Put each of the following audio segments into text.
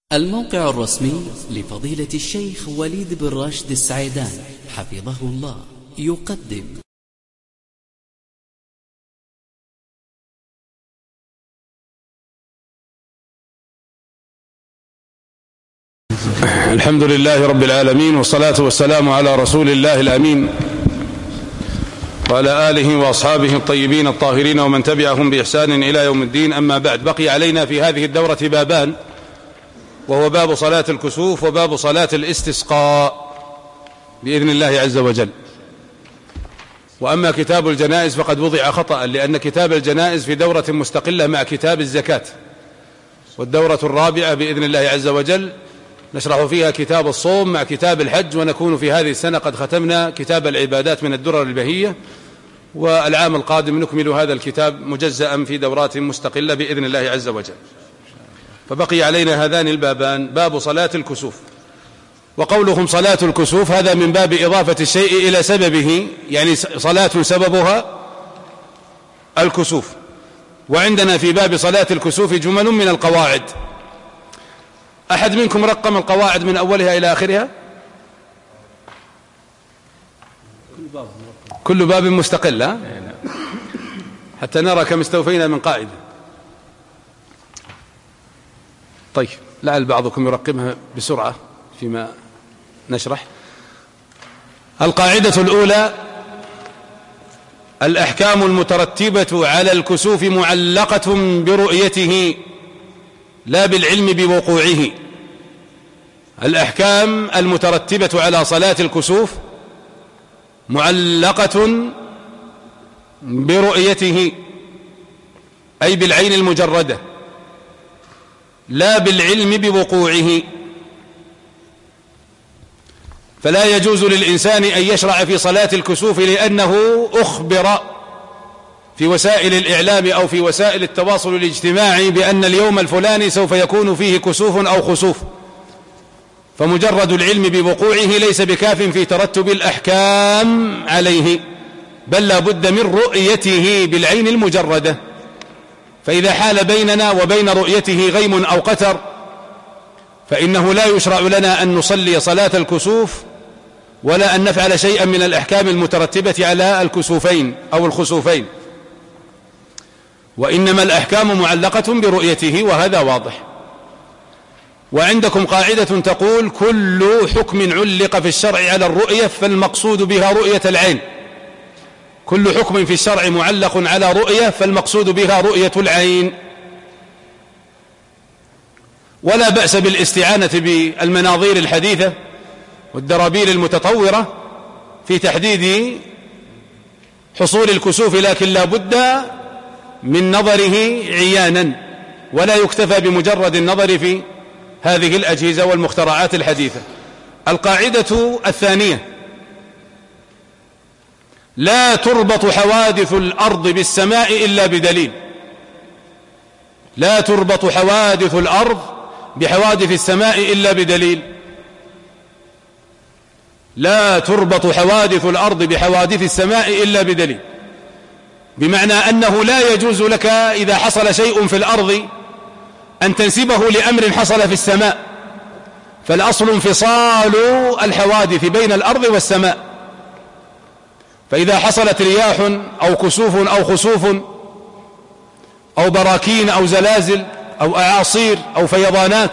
الموقع الرسمي لفضيلة الشيخ وليد بن راشد السعيدان حفظه الله يقدم الحمد لله رب العالمين، والصلاة والسلام على رسول الله الأمين وعلى آله وأصحابه الطيبين الطاهرين ومن تبعهم بإحسان إلى يوم الدين. أما بعد، بقي علينا في هذه الدورة بابان، وهو باب صلاة الكسوف وباب صلاة الاستسقاء بإذن الله عز وجل. وأما كتاب الجنائز فقد وضع خطأ، لأن كتاب الجنائز في دورة مستقلة مع كتاب الزكاة، والدورة الرابعة بإذن الله عز وجل نشرح فيها كتاب الصوم مع كتاب الحج، ونكون في هذه السنة قد ختمنا كتاب العبادات من الدرر البهية، والعام القادم نكمل هذا الكتاب مجزأ في دورات مستقلة بإذن الله عز وجل. فبقي علينا هذان البابان، باب صلاة الكسوف. وقولهم صلاة الكسوف هذا من باب إضافة الشيء إلى سببه، يعني صلاة سببها الكسوف. وعندنا في باب صلاة الكسوف جمل من القواعد. أحد منكم رقم القواعد من أولها إلى آخرها؟ كل باب مستقل، حتى نرى كم استوفينا من قاعدة. طيب، لعل بعضكم يرقمها بسرعة فيما نشرح. القاعدة الأولى: الأحكام المترتبة على الكسوف معلقة برؤيته لا بالعلم بوقوعه. الأحكام المترتبة على صلاة الكسوف معلقة برؤيته، أي بالعين المجردة، لا بالعلم بوقوعه. فلا يجوز للإنسان أن يشرع في صلاة الكسوف لأنه أخبر في وسائل الإعلام أو في وسائل التواصل الاجتماعي بأن اليوم الفلاني سوف يكون فيه كسوف أو خسوف، فمجرد العلم بوقوعه ليس بكاف في ترتب الأحكام عليه، بل لا بد من رؤيته بالعين المجردة. فإذا حال بيننا وبين رؤيته غيم أو قتر فإنه لا يشرع لنا أن نصلي صلاة الكسوف ولا أن نفعل شيئا من الأحكام المترتبة على الكسوفين أو الخسوفين، وإنما الأحكام معلقة برؤيته، وهذا واضح. وعندكم قاعدة تقول: كل حكم علق في الشرع على الرؤية فالمقصود بها رؤية العين. كل حكم في الشرع معلق على رؤية فالمقصود بها رؤية العين. ولا بأس بالاستعانة بالمناظير الحديثة والدرابيل المتطورة في تحديد حصول الكسوف، لكن لا بد من نظره عيانا، ولا يكتفى بمجرد النظر في هذه الأجهزة والمخترعات الحديثة. القاعدة الثانية: لا تربط حوادث الأرض بالسماء إلا بدليل. لا تربط حوادث الأرض بحوادث السماء إلا بدليل. لا تربط حوادث الأرض بحوادث السماء إلا بدليل، بمعنى أنه لا يجوز لك إذا حصل شيء في الأرض أن تنسبه لأمر حصل في السماء، فالأصل انفصال الحوادث بين الأرض والسماء. فإذا حصلت رياح أو كسوف أو خسوف أو براكين أو زلازل أو أعاصير أو فيضانات،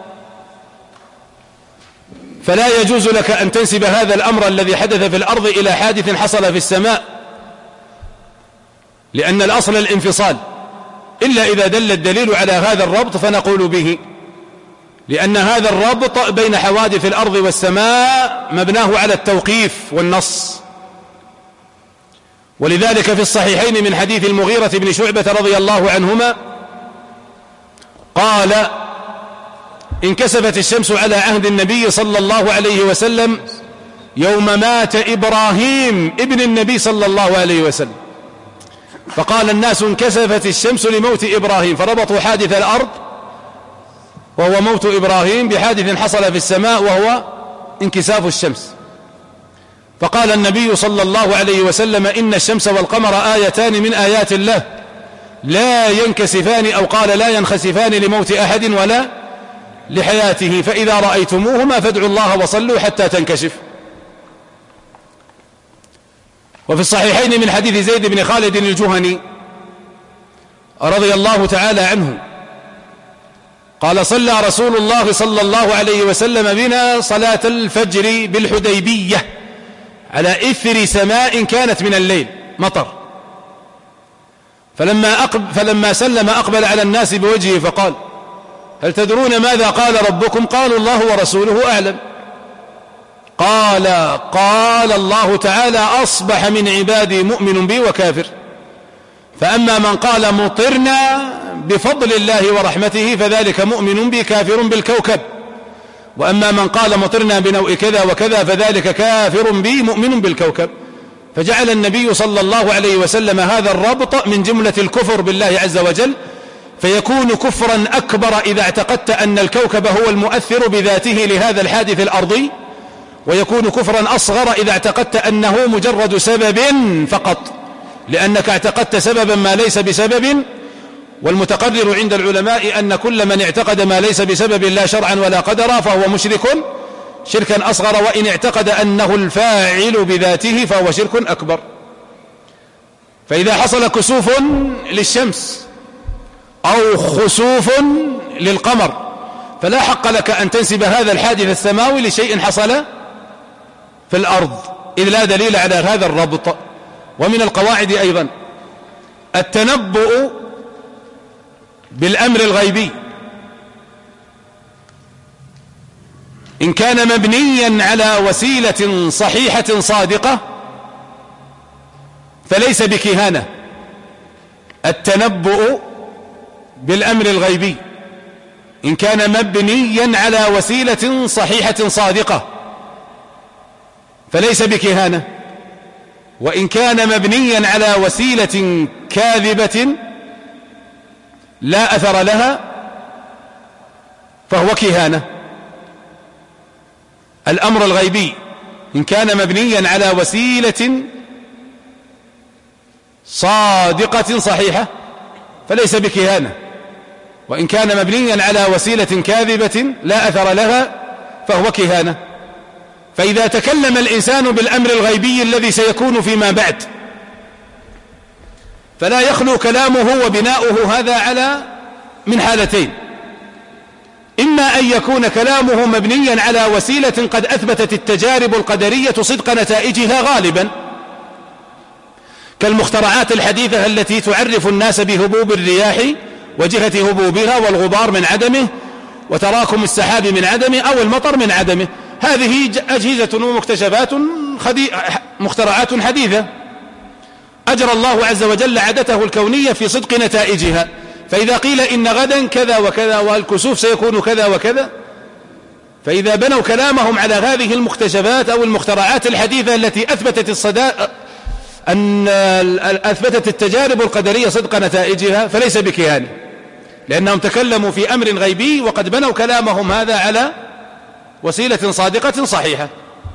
فلا يجوز لك أن تنسب هذا الأمر الذي حدث في الأرض إلى حادث حصل في السماء، لأن الأصل الانفصال، إلا إذا دل الدليل على هذا الربط فنقول به، لأن هذا الربط بين حوادث الأرض والسماء مبناه على التوقيف والنص. ولذلك في الصحيحين من حديث المغيرة بن شعبة رضي الله عنهما قال: انكسفت الشمس على عهد النبي صلى الله عليه وسلم يوم مات إبراهيم ابن النبي صلى الله عليه وسلم، فقال الناس: انكسفت الشمس لموت إبراهيم، فربطوا حادث الأرض وهو موت إبراهيم بحادث حصل في السماء وهو انكساف الشمس. فقال النبي صلى الله عليه وسلم: إن الشمس والقمر آيتان من آيات الله لا ينكسفان، أو قال لا ينخسفان لموت أحد ولا لحياته، فإذا رأيتموهما فادعوا الله وصلوا حتى تنكشف. وفي الصحيحين من حديث زيد بن خالد الجهني رضي الله تعالى عنه قال: صلى رسول الله صلى الله عليه وسلم بنا صلاة الفجر بالحديبية على إثر سماء كانت من الليل مطر، فلما سلم أقبل على الناس بوجهه فقال: هل ماذا قال ربكم؟ قالوا: الله ورسوله أعلم. قال الله تعالى: أصبح من عبادي مؤمن بي وكافر، فأما من قال مطرنا بفضل الله ورحمته فذلك مؤمن بي كافر بالكوكب، وأما من قال مطرنا بنوء كذا وكذا فذلك كافر بي مؤمن بالكوكب. فجعل النبي صلى الله عليه وسلم هذا الربط من جملة الكفر بالله عز وجل، فيكون كفرا أكبر إذا اعتقدت أن الكوكب هو المؤثر بذاته لهذا الحادث الأرضي، ويكون كفرا أصغر إذا اعتقدت أنه مجرد سبب فقط، لأنك اعتقدت سببا ما ليس بسبب. والمتقرر عند العلماء أن كل من اعتقد ما ليس بسبب لا شرعا ولا قدرا فهو مشرك شركا أصغر، وإن اعتقد أنه الفاعل بذاته فهو شرك أكبر. فإذا حصل كسوف للشمس أو خسوف للقمر فلا حق لك أن تنسب هذا الحادث السماوي لشيء حصل في الأرض، إذ لا دليل على هذا الربط. ومن القواعد أيضا التنبؤ بالأمر الغيبي إن كان مبنيا على وسيلة صحيحة صادقة فليس بكهانة. التنبؤ بالأمر الغيبي إن كان مبنيا على وسيلة صحيحة صادقة فليس بكهانة، وإن كان مبنيا على وسيلة كاذبة لا أثر لها فهو كهانة. الأمر الغيبي إن كان مبنيا على وسيلة صادقة صحيحة فليس بكهانة، وإن كان مبنيا على وسيلة كاذبة لا أثر لها فهو كهانة. فإذا تكلم الإنسان بالأمر الغيبي الذي سيكون فيما بعد فلا يخلو كلامه وبناؤه هذا على من حالتين: إما أن يكون كلامه مبنيا على وسيلة قد أثبتت التجارب القدرية صدق نتائجها غالبا، كالمخترعات الحديثة التي تعرف الناس بهبوب الرياح وجهة هبوبها والغبار من عدمه وتراكم السحاب من عدمه أو المطر من عدمه. هذه أجهزة ومكتشفات مخترعات حديثة أجرى الله عز وجل عادته الكونية في صدق نتائجها. فإذا قيل إن غدا كذا وكذا والكسوف سيكون كذا وكذا، فإذا بنوا كلامهم على هذه المكتشفات أو المخترعات الحديثة التي أثبتت التجارب القدرية صدق نتائجها فليس بكهانة، لأنهم تكلموا في أمر غيبي وقد بنوا كلامهم هذا على وسيلة صادقة صحيحة.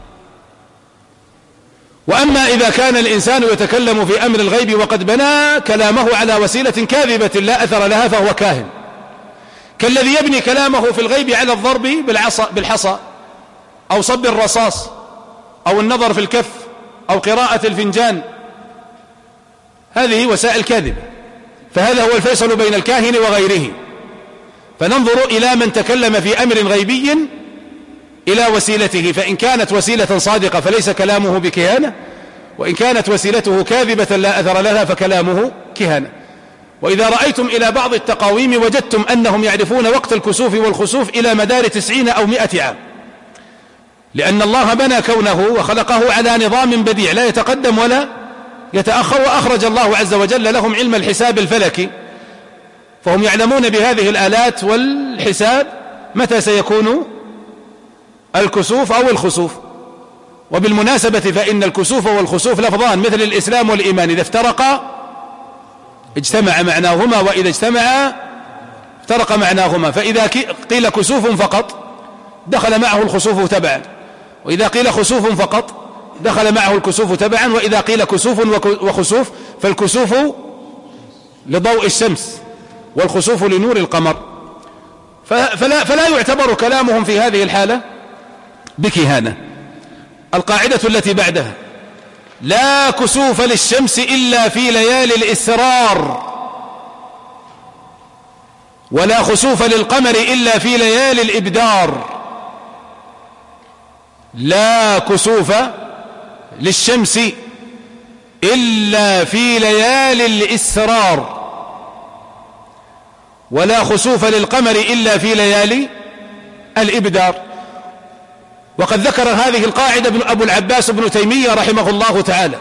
وأما إذا كان الإنسان يتكلم في أمر الغيب وقد بنى كلامه على وسيلة كاذبة لا أثر لها فهو كاهن، كالذي يبني كلامه في الغيب على الضرب بالحصى أو صب الرصاص أو النظر في الكف أو قراءة الفنجان. هذه وسائل كاذبة، فهذا هو الفيصل بين الكاهن وغيره. فننظر إلى من تكلم في أمر غيبي إلى وسيلته، فإن كانت وسيلة صادقة فليس كلامه بكهانة، وإن كانت وسيلته كاذبة لا أثر لها فكلامه كهانة. وإذا رأيتم إلى بعض التقاويم وجدتم أنهم يعرفون وقت الكسوف والخسوف إلى مدار 90 أو 100 عام، لأن الله بنى كونه وخلقه على نظام بديع لا يتقدم ولا يتأخر، وأخرج الله عز وجل لهم علم الحساب الفلكي، فهم يعلمون بهذه الآلات والحساب متى سيكون الكسوف أو الخسوف. وبالمناسبة فإن الكسوف والخسوف لفظان مثل الإسلام والإيمان، إذا افترقا اجتمع معناهما، وإذا اجتمعا افترق معناهما. فإذا قيل كسوف فقط دخل معه الخسوف تبعا، وإذا قيل خسوف فقط دخل معه الكسوف تبعا، وإذا قيل كسوف وخسوف فالكسوف لضوء الشمس والخسوف لنور القمر. فلا يعتبر كلامهم في هذه الحالة بكهانة. القاعدة التي بعدها: لا كسوف للشمس إلا في ليالي الإسرار، ولا خسوف للقمر إلا في ليالي الإبدار. لا كسوف للشمس إلا في ليالي الإسرار، ولا خسوف للقمر إلا في ليالي الإبدار. وقد ذكر هذه القاعدة أبو العباس ابن تيمية رحمه الله تعالى،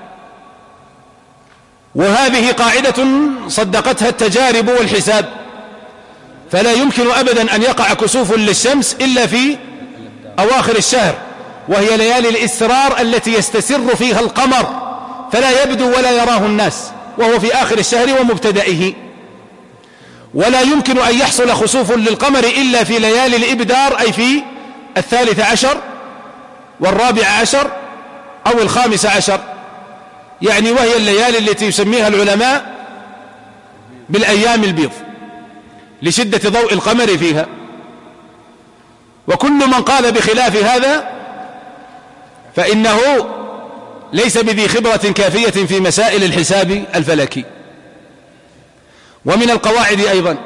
وهذه قاعدة صدقتها التجارب والحساب، فلا يمكن أبدا أن يقع كسوف للشمس إلا في أواخر الشهر، وهي ليالي الإسرار التي يستسر فيها القمر فلا يبدو ولا يراه الناس، وهو في آخر الشهر ومبتدئه. ولا يمكن أن يحصل خسوف للقمر إلا في ليالي الإبدار، أي في 13 و14 أو 15، يعني وهي الليالي التي يسميها العلماء بالأيام البيض لشدة ضوء القمر فيها. وكل من قال بخلاف هذا فإنه ليس بذي خبرة كافية في مسائل الحساب الفلكي. ومن القواعد أيضا: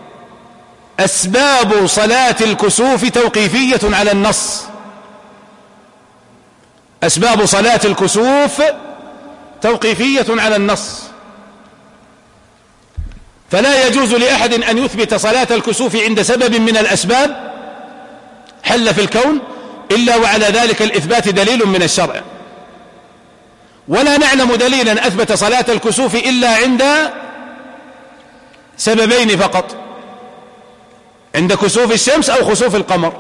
أسباب صلاة الكسوف توقيفية على النص. أسباب صلاة الكسوف توقيفية على النص، فلا يجوز لأحد أن يثبت صلاة الكسوف عند سبب من الأسباب حل في الكون إلا وعلى ذلك الإثبات دليل من الشرع. ولا نعلم دليلا أثبت صلاة الكسوف إلا عند سببين فقط: عند كسوف الشمس أو خسوف القمر.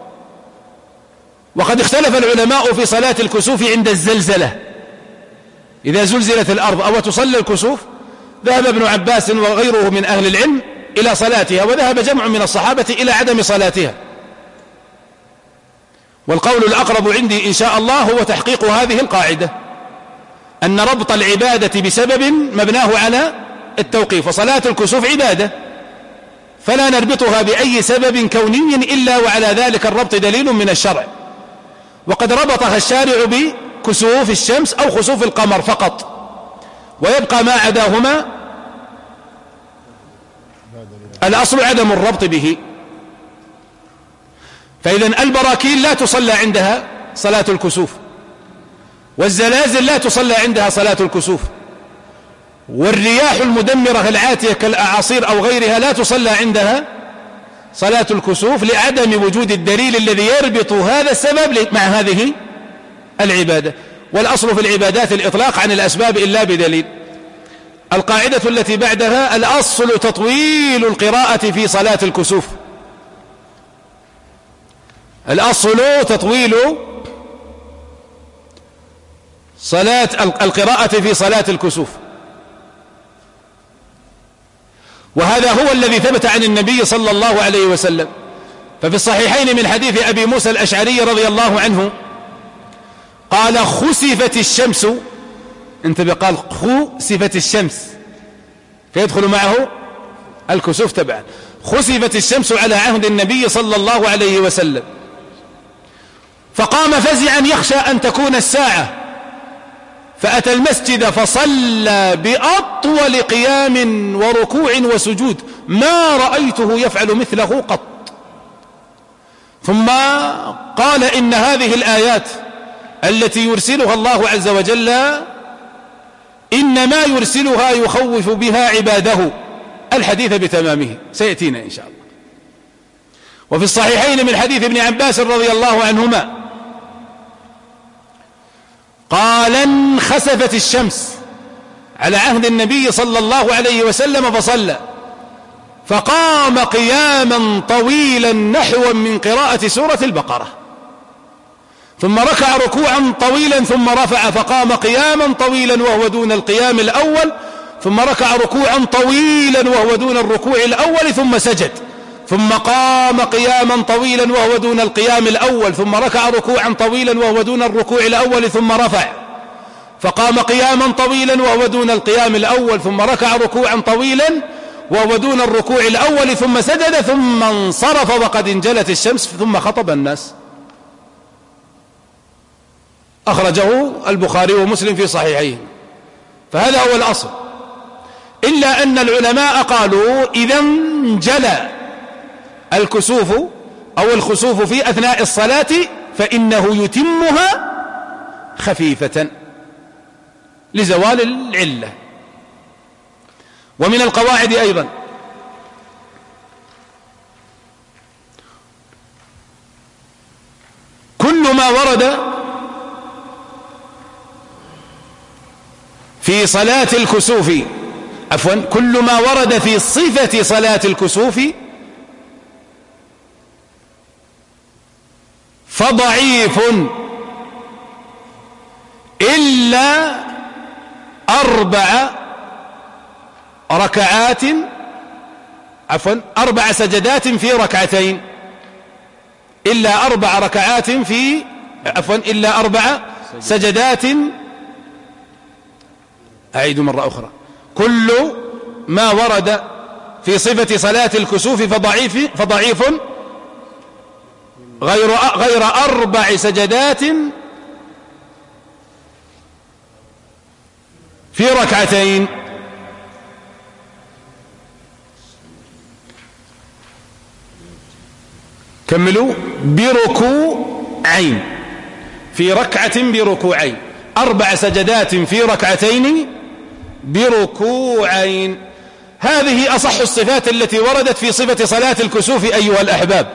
وقد اختلف العلماء في صلاة الكسوف عند الزلزلة، إذا زلزلت الأرض أو تصلى الكسوف. ذهب ابن عباس وغيره من أهل العلم إلى صلاتها، وذهب جمع من الصحابة إلى عدم صلاتها. والقول الأقرب عندي إن شاء الله هو تحقيق هذه القاعدة، أن ربط العبادة بسبب مبناه على التوقيف، وصلاة الكسوف عبادة فلا نربطها بأي سبب كوني إلا وعلى ذلك الربط دليل من الشرع. وقد ربطها الشارع بكسوف الشمس أو خسوف القمر فقط، ويبقى ما عداهما الأصل عدم الربط به. فإذا البراكين لا تصلى عندها صلاة الكسوف، والزلازل لا تصلى عندها صلاة الكسوف، والرياح المدمرة العاتية كالأعاصير أو غيرها لا تصلى عندها صلاة الكسوف، لعدم وجود الدليل الذي يربط هذا السبب مع هذه العبادة. والأصل في العبادات الإطلاق عن الأسباب إلا بدليل. القاعدة التي بعدها: الأصل تطويل القراءة في صلاة الكسوف. الأصل تطويل القراءة في صلاة الكسوف، وهذا هو الذي ثبت عن النبي صلى الله عليه وسلم. ففي الصحيحين من حديث أبي موسى الأشعري رضي الله عنه قال: خسفت الشمس، انتبه، قال خسفت الشمس فيدخل معه الكسوف تبعا. خسفت الشمس على عهد النبي صلى الله عليه وسلم، فقام فزعا يخشى أن تكون الساعة، فأتى المسجد فصلى بأطول قيام وركوع وسجود ما رأيته يفعل مثله قط. ثم قال: إن هذه الآيات التي يرسلها الله عز وجل إنما يرسلها يخوف بها عباده. الحديث بتمامه سيأتينا إن شاء الله. وفي الصحيحين من حديث ابن عباس رضي الله عنهما قال: انخسفت الشمس على عهد النبي صلى الله عليه وسلم فصلى، فقام قياما طويلا نحوا من قراءة سورة البقرة، ثم ركع ركوعا طويلا ثم رفع، فقام قياما طويلا وهو دون القيام الأول، ثم ركع ركوعا طويلا وهو دون الركوع الأول ثم سجد، ثم قام قياما طويلا وهو دون القيام الأول، ثم ركع ركوعا طويلا وهو دون الركوع الأول ثم رفع، فقام قياما طويلا وهو دون القيام الأول، ثم ركع ركوعا طويلا وهو دون الركوع الأول ثم سجد ثم انصرف وقد انجلت الشمس ثم خطب الناس. أخرجه البخاري ومسلم في صحيحيه. فهذا هو الأصل، إلا أن العلماء قالوا إذا انجلى الكسوف أو الخسوف في أثناء الصلاة فإنه يتمها خفيفة لزوال العلة. ومن القواعد أيضا كل ما ورد في صلاة الكسوف كل ما ورد في صفة صلاة الكسوف فضعيف إلا 4 سجدات في ركعتين، إلا 4 ركعات في إلا 4 سجدات. أعيد مرة أخرى، كل ما ورد في صفة صلاة الكسوف فضعيف غير 4 سجدات في ركعتين. كملوا. بركوعين في ركعة بركوعين، 4 سجدات في ركعتين بركوعين. هذه أصح الصفات التي وردت في صفة صلاة الكسوف أيها الأحباب.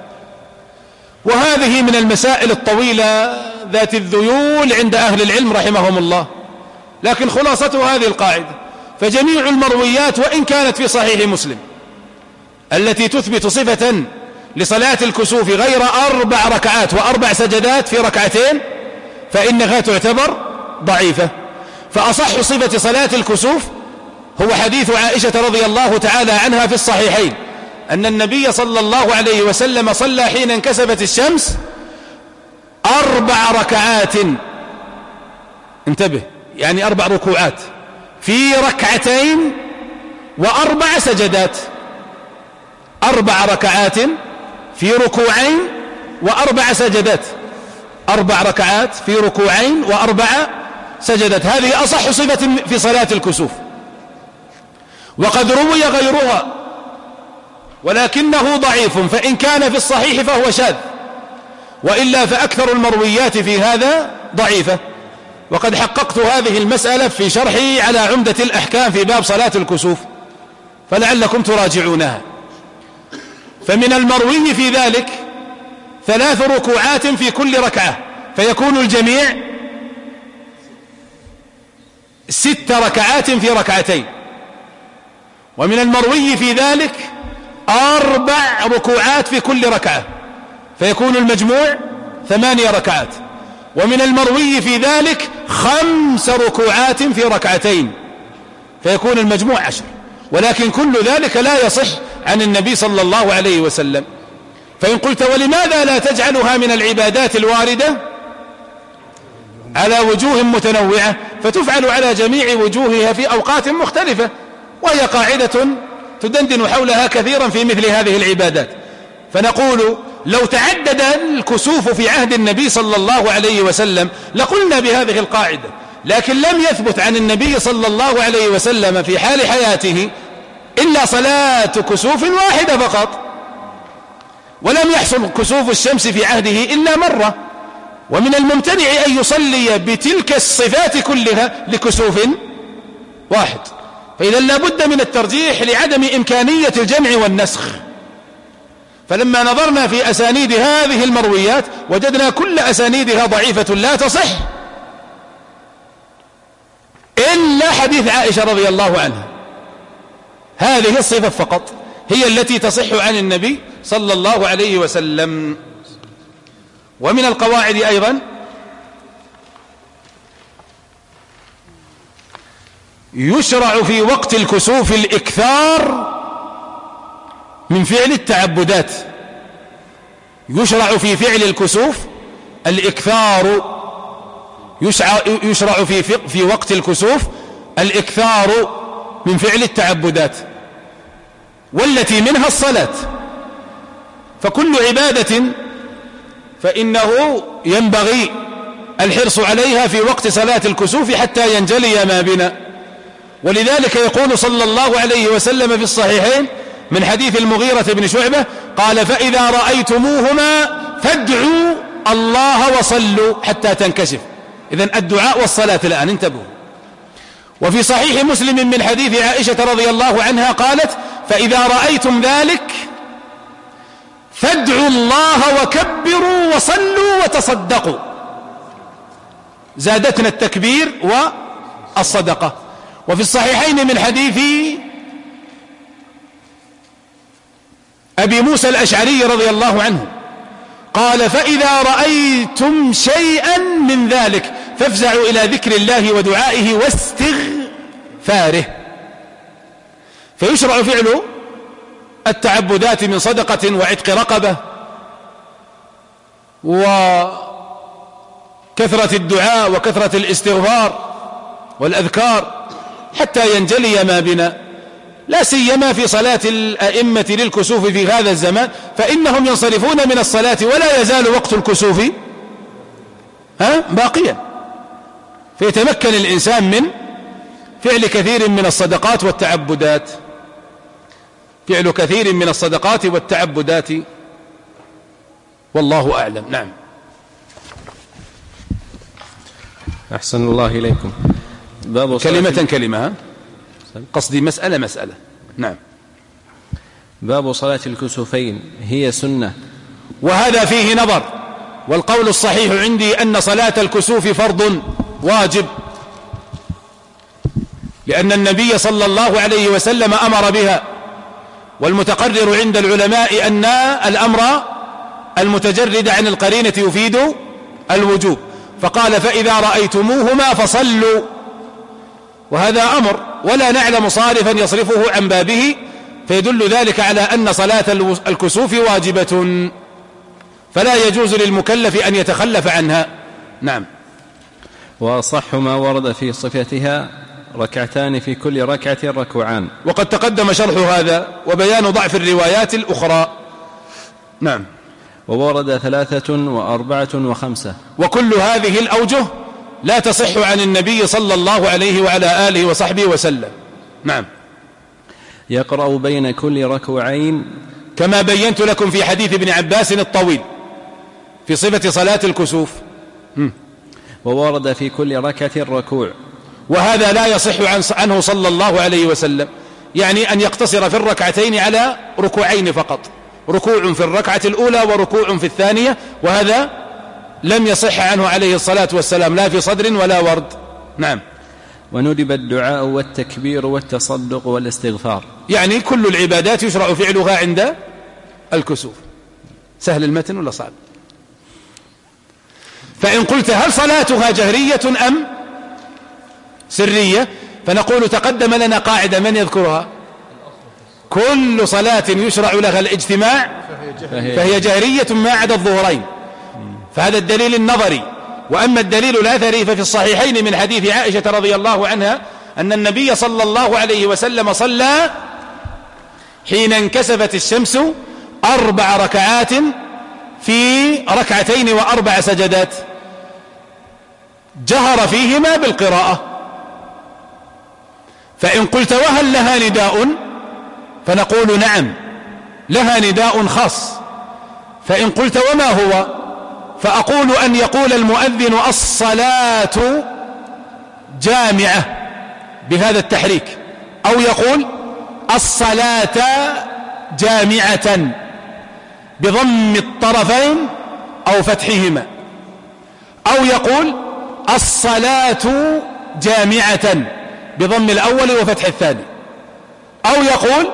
وهذه من المسائل الطويلة ذات الذيول عند أهل العلم رحمهم الله، لكن خلاصة هذه القاعدة فجميع المرويات وإن كانت في صحيح مسلم التي تثبت صفة لصلاة الكسوف غير 4 ركعات و4 سجدات في ركعتين فإنها تعتبر ضعيفة. فأصح صفة صلاة الكسوف هو حديث عائشة رضي الله تعالى عنها في الصحيحين أن النبي صلى الله عليه وسلم صلى حين انكسفت الشمس 4 ركعات، انتبه، يعني 4 ركوعات في ركعتين و4 سجدات، 4 ركعات في ركوعين و4 سجدات، 4 ركعات في ركوعين و4 سجدات. هذه أصح صفة في صلاة الكسوف. وقد روي غيرها ولكنه ضعيف، فإن كان في الصحيح فهو شاذ، وإلا فأكثر المرويات في هذا ضعيفة. وقد حققت هذه المسألة في شرحي على عمدة الأحكام في باب صلاة الكسوف، فلعلكم تراجعونها. فمن المروي في ذلك 3 ركوعات في كل ركعة، فيكون الجميع 6 ركعات في ركعتين. ومن المروي في ذلك 4 ركوعات في كل ركعة، فيكون المجموع 8 ركعات. ومن المروي في ذلك 5 ركوعات في ركعتين، فيكون المجموع 10. ولكن كل ذلك لا يصح عن النبي صلى الله عليه وسلم. فإن قلت ولماذا لا تجعلها من العبادات الواردة على وجوه متنوعة، فتفعل على جميع وجوهها في أوقات مختلفة، وهي قاعدة تدندن حولها كثيرا في مثل هذه العبادات. فنقول لو تعدد الكسوف في عهد النبي صلى الله عليه وسلم لقلنا بهذه القاعدة، لكن لم يثبت عن النبي صلى الله عليه وسلم في حال حياته إلا صلاة كسوف واحدة فقط، ولم يحصل كسوف الشمس في عهده إلا مرة. ومن الممتنع أن يصلي بتلك الصفات كلها لكسوف واحد، فإذا لا بد من الترجيح لعدم إمكانية الجمع والنسخ. فلما نظرنا في أسانيد هذه المرويات وجدنا كل أسانيدها ضعيفة لا تصح إلا حديث عائشة رضي الله عنها. هذه الصفة فقط هي التي تصح عن النبي صلى الله عليه وسلم. ومن القواعد أيضا يشرع في وقت الكسوف الإكثار من فعل التعبدات. يشرع في فعل الكسوف الإكثار، يشرع في وقت الكسوف الإكثار من فعل التعبدات. والتي منها الصلاة. فكل عبادة فإنه ينبغي الحرص عليها في وقت صلاة الكسوف حتى ينجلي ما بنا. ولذلك يقول صلى الله عليه وسلم في الصحيحين من حديث المغيرة بن شعبة قال: فإذا رأيتموهما فادعوا الله وصلوا حتى تنكشف. إذن الدعاء والصلاة الآن انتبهوا. وفي صحيح مسلم من حديث عائشة رضي الله عنها قالت: فإذا رأيتم ذلك فادعوا الله وكبروا وصلوا وتصدقوا. زادتنا التكبير والصدقة. وفي الصحيحين من حديث أبي موسى الأشعري رضي الله عنه قال: فإذا رأيتم شيئا من ذلك فافزعوا إلى ذكر الله ودعائه واستغفاره. فيشرع فعل التعبدات من صدقة وعتق رقبة وكثرة الدعاء وكثرة الاستغفار والأذكار حتى ينجلي ما بنا، لا سيما في صلاة الأئمة للكسوف في هذا الزمان، فإنهم ينصرفون من الصلاة ولا يزال وقت الكسوف باقيا، فيتمكن الإنسان من فعل كثير من الصدقات والتعبدات، فعل كثير من الصدقات والتعبدات، والله أعلم. نعم. أحسن الله إليكم. باب كلمة قصدي مسألة. نعم. باب صلاة الكسوفين هي سنة، وهذا فيه نظر، والقول الصحيح عندي أن صلاة الكسوف فرض واجب، لأن النبي صلى الله عليه وسلم أمر بها، والمتقرر عند العلماء أن الأمر المتجرد عن القرينة يفيد الوجوب، فقال: فإذا رأيتموهما فصلوا، وهذا أمر ولا نعلم صارفا يصرفه عن بابه، فيدل ذلك على أن صلاة الكسوف واجبة، فلا يجوز للمكلف أن يتخلف عنها. نعم. وأصح ما ورد في صفتها ركعتان في كل ركعة ركوعان، وقد تقدم شرح هذا وبيان ضعف الروايات الأخرى. نعم. وورد 3 و4 و5، وكل هذه الأوجه لا تصح عن النبي صلى الله عليه وعلى آله وصحبه وسلم. نعم. يقرأ بين كل ركوعين كما بينت لكم في حديث ابن عباس الطويل في صفة صلاة الكسوف. وورد في كل ركعة ركوع، وهذا لا يصح عنه صلى الله عليه وسلم، يعني أن يقتصر في الركعتين على ركوعين فقط، ركوع في الركعة الأولى وركوع في الثانية، وهذا لم يصح عنه عليه الصلاة والسلام لا في صدر ولا ورد. نعم. وندب الدعاء والتكبير والتصدق والاستغفار، يعني كل العبادات يشرع فعلها عند الكسوف. سهل المتن ولا صعب؟ فإن قلت هل صلاتها جهرية أم سرية، فنقول تقدم لنا قاعدة من يذكرها: كل صلاة يشرع لها الاجتماع فهي جهرية ما عدا الظهرين، فهذا الدليل النظري. وأما الدليل الأثري ففي الصحيحين من حديث عائشة رضي الله عنها أن النبي صلى الله عليه وسلم صلى حين انكسفت الشمس 4 ركعات في 2 و4 سجدات، جهر فيهما بالقراءة. فإن قلت وهل لها نداء، فنقول نعم لها نداء خاص. فإن قلت وما هو، فأقول أن يقول المؤذن الصلاة جامعة بهذا التحريك، أو يقول الصلاة جامعة بضم الطرفين أو فتحهما، أو يقول الصلاة جامعة بضم الأول وفتح الثاني، أو يقول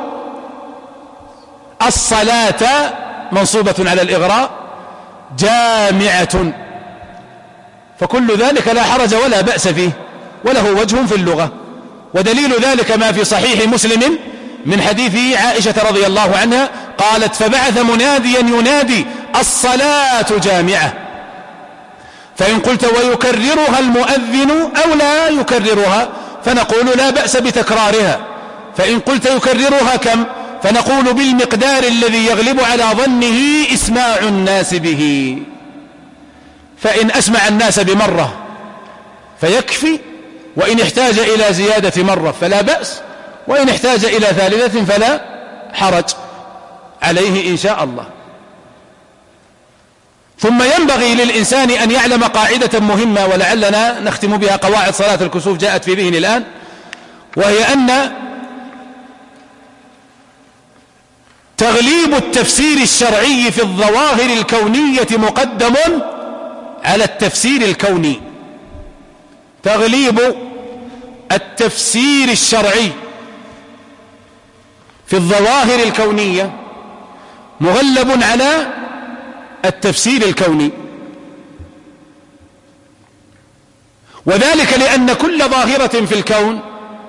الصلاة منصوبة على الإغراء جامعة. فكل ذلك لا حرج ولا بأس فيه، وله وجه في اللغة. ودليل ذلك ما في صحيح مسلم من حديث عائشة رضي الله عنها قالت: فبعث مناديا ينادي الصلاة جامعة. فإن قلت ويكررها المؤذن أو لا يكررها، فنقول لا بأس بتكرارها. فإن قلت يكررها كم، فنقول بالمقدار الذي يغلب على ظنه إسماع الناس به، فإن أسمع الناس بمرة فيكفي، وإن احتاج إلى زيادة مرة فلا بأس، وإن احتاج إلى ثالثة فلا حرج عليه إن شاء الله. ثم ينبغي للإنسان أن يعلم قاعدة مهمة، ولعلنا نختم بها قواعد صلاة الكسوف جاءت في ذهني الآن، وهي أن تغليب التفسير الشرعي في الظواهر الكونية مقدم على التفسير الكوني. تغليب التفسير الشرعي في الظواهر الكونية مغلب على التفسير الكوني، وذلك لأن كل ظاهرة في الكون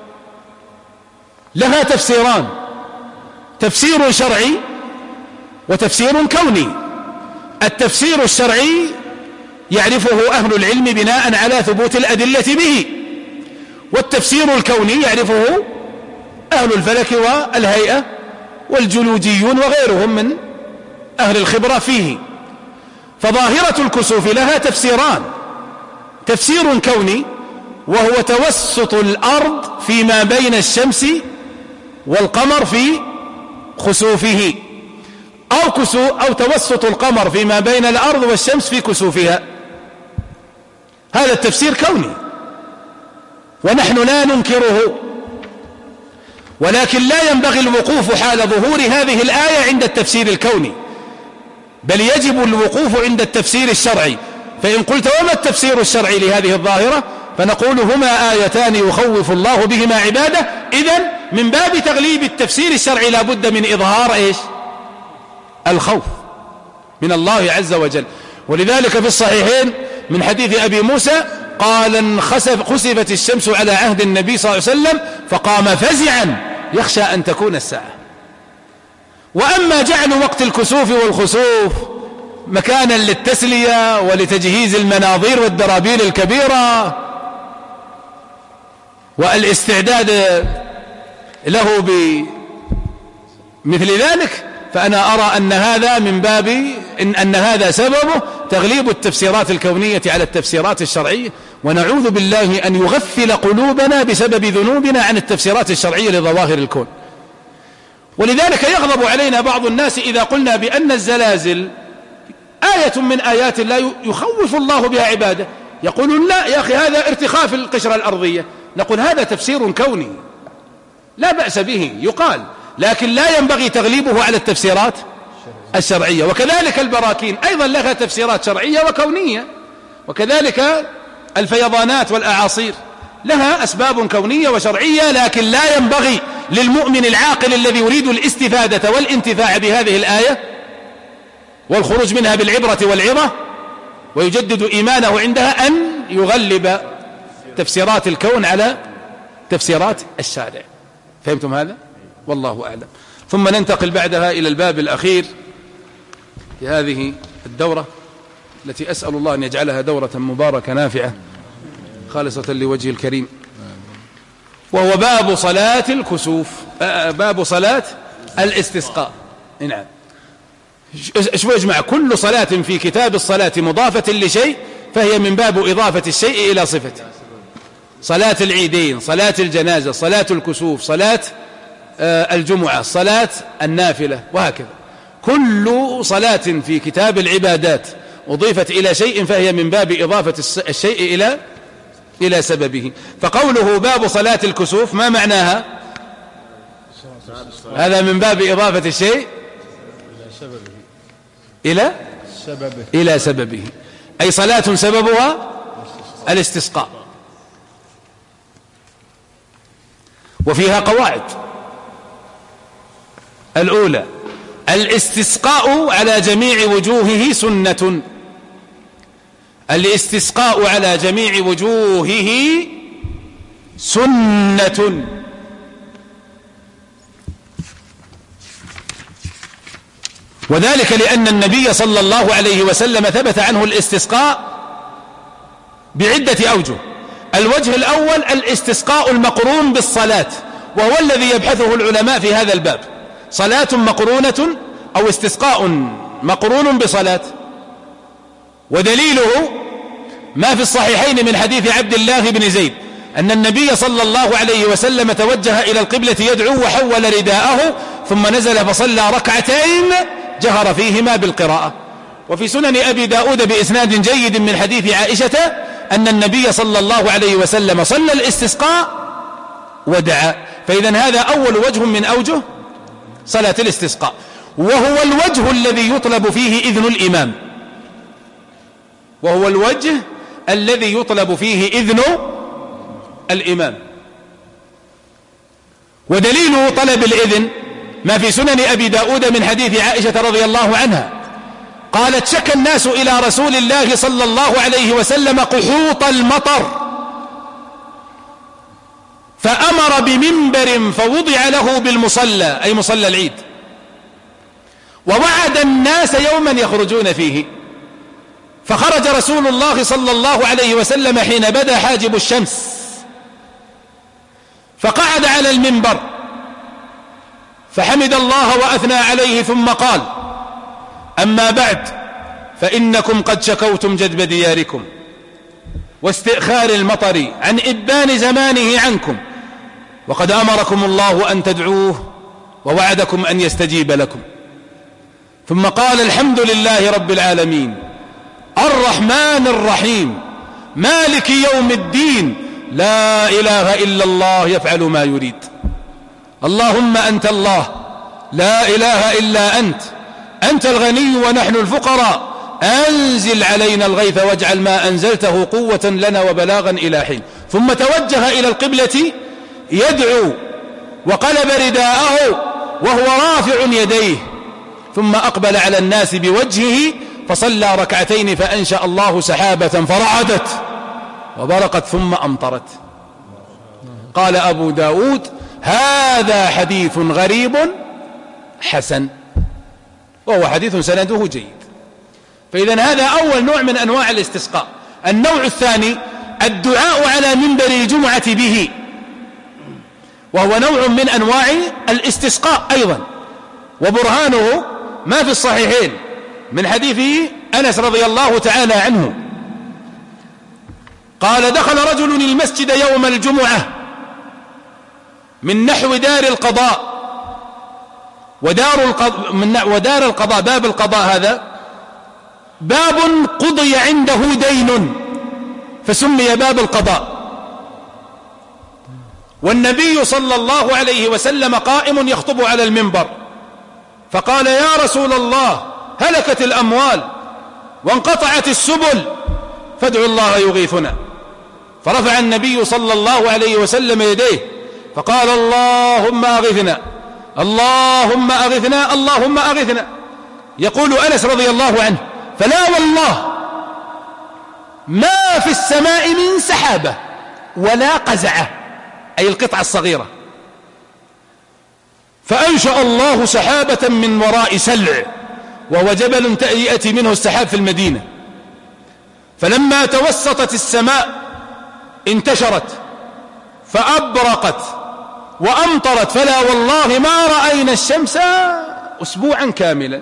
لها تفسيران، تفسير شرعي وتفسير كوني. التفسير الشرعي يعرفه أهل العلم بناء على ثبوت الأدلة به، والتفسير الكوني يعرفه أهل الفلك والهيئة والجيولوجيون وغيرهم من أهل الخبرة فيه. فظاهرة الكسوف لها تفسيران، تفسير كوني وهو توسط الأرض فيما بين الشمس والقمر في خسوفه، أو توسط القمر فيما بين الأرض والشمس في كسوفها. هذا التفسير كوني ونحن لا ننكره، ولكن لا ينبغي الوقوف حال ظهور هذه الآية عند التفسير الكوني، بل يجب الوقوف عند التفسير الشرعي. فإن قلت وما التفسير الشرعي لهذه الظاهرة؟ فنقول هما آيتان يخوف الله بهما عباده. إذن من باب تغليب التفسير الشرعي لا بد من إظهار إيش؟ الخوف من الله عز وجل. ولذلك في الصحيحين من حديث أبي موسى قال خسفت الشمس على عهد النبي صلى الله عليه وسلم فقام فزعا يخشى أن تكون الساعة. وأما جعل وقت الكسوف والخسوف مكانا للتسلية ولتجهيز المناظير والدرابيل الكبيرة والاستعداد له بمثل ذلك، فأنا أرى أن هذا من باب أن هذا سببه تغليب التفسيرات الكونية على التفسيرات الشرعية، ونعوذ بالله أن يغفل قلوبنا بسبب ذنوبنا عن التفسيرات الشرعية لظواهر الكون. ولذلك يغضب علينا بعض الناس إذا قلنا بأن الزلازل آية من آيات الله يخوف الله بها عباده، يقولون لا يا أخي هذا ارتخاء في القشرة الأرضية. نقول هذا تفسير كوني لا بأس به يقال، لكن لا ينبغي تغليبه على التفسيرات الشرعية. وكذلك البراكين أيضا لها تفسيرات شرعية وكونية، وكذلك الفيضانات والأعاصير لها أسباب كونية وشرعية، لكن لا ينبغي للمؤمن العاقل الذي يريد الاستفادة والانتفاع بهذه الآية والخروج منها بالعبرة والعظة ويجدد إيمانه عندها أن يغلب تفسيرات الكون على تفسيرات الشارع. فهمتم هذا؟ والله أعلم. ثم ننتقل بعدها إلى الباب الأخير في هذه الدورة التي أسأل الله أن يجعلها دورة مباركة نافعة خالصة لوجه الكريم، وهو باب صلاة الكسوف، باب صلاة الاستسقاء. نعم، شو يجمع كل صلاة في كتاب الصلاة مضافة لشيء فهي من باب إضافة الشيء إلى صفته. صلاة العيدين، صلاة الجنازة، صلاة الكسوف، صلاة الجمعة، صلاة النافلة، وهكذا. كل صلاة في كتاب العبادات أضيفت إلى شيء فهي من باب إضافة الشيء إلى سببه. فقوله باب صلاة الكسوف ما معناها؟ هذا من باب إضافة الشيء إلى سببه، أي صلاة سببها الاستسقاء. وفيها قواعد. الأولى: الاستسقاء على جميع وجوهه سنة. الاستسقاء على جميع وجوهه سنة. وذلك لأن النبي صلى الله عليه وسلم ثبت عنه الاستسقاء بعدة أوجه. الوجه الأول الاستسقاء المقرون بالصلاة، وهو الذي يبحثه العلماء في هذا الباب. صلاة مقرونة أو استسقاء مقرون بصلاة. ودليله ما في الصحيحين من حديث عبد الله بن زيد أن النبي صلى الله عليه وسلم توجه إلى القبلة يدعو وحول رداءه ثم نزل فصلى ركعتين جهر فيهما بالقراءة. وفي سنن أبي داود بإسناد جيد من حديث عائشة أن النبي صلى الله عليه وسلم صلى الاستسقاء ودعا. فإذا هذا أول وجه من أوجه صلاة الاستسقاء، وهو الوجه الذي يطلب فيه إذن الإمام، وهو الوجه الذي يطلب فيه إذن الإمام. ودليل طلب الإذن ما في سنن أبي داود من حديث عائشة رضي الله عنها قالت: شكى الناس إلى رسول الله صلى الله عليه وسلم قحوط المطر، فأمر بمنبر فوضع له بالمصلى، أي مصلى العيد، ووعد الناس يوما يخرجون فيه. فخرج رسول الله صلى الله عليه وسلم حين بدا حاجب الشمس، فقعد على المنبر فحمد الله وأثنى عليه ثم قال: أما بعد فإنكم قد شكوتم جدب دياركم واستئخار المطر عن إبان زمانه عنكم، وقد أمركم الله أن تدعوه ووعدكم أن يستجيب لكم. ثم قال: الحمد لله رب العالمين الرحمن الرحيم مالك يوم الدين لا إله إلا الله يفعل ما يريد. اللهم أنت الله لا إله إلا أنت الغني ونحن الفقراء، أنزل علينا الغيث واجعل ما أنزلته قوة لنا وبلاغا إلى حين. ثم توجه إلى القبلة يدعو وقلب رداءه وهو رافع يديه، ثم أقبل على الناس بوجهه فصلى ركعتين فأنشأ الله سحابة فرعدت وبرقت ثم أمطرت. قال أبو داود: هذا حديث غريب حسن، وهو حديث سنده جيد. فإذا هذا أول نوع من أنواع الاستسقاء. النوع الثاني الدعاء على منبر الجمعة به، وهو نوع من أنواع الاستسقاء أيضا، وبرهانه ما في الصحيحين من حديث أنس رضي الله تعالى عنه قال: دخل رجل المسجد يوم الجمعة من نحو دار القضاء، ودار القضاء باب القضاء هذا باب قضي عنده دين فسمي باب القضاء. والنبي صلى الله عليه وسلم قائم يخطب على المنبر، فقال: يا رسول الله هلكت الأموال وانقطعت السبل فادعوا الله يغيثنا. فرفع النبي صلى الله عليه وسلم يديه فقال: اللهم أغثنا اللهم أغثنا اللهم أغثنا. يقول أنس رضي الله عنه: فلا والله ما في السماء من سحابة ولا قزعة، أي القطعة الصغيرة، فأنشأ الله سحابة من وراء سلع، وهو جبل يأتي منه السحاب في المدينة، فلما توسطت السماء انتشرت فأبرقت وأمطرت، فلا والله ما رأينا الشمس أسبوعا كاملا.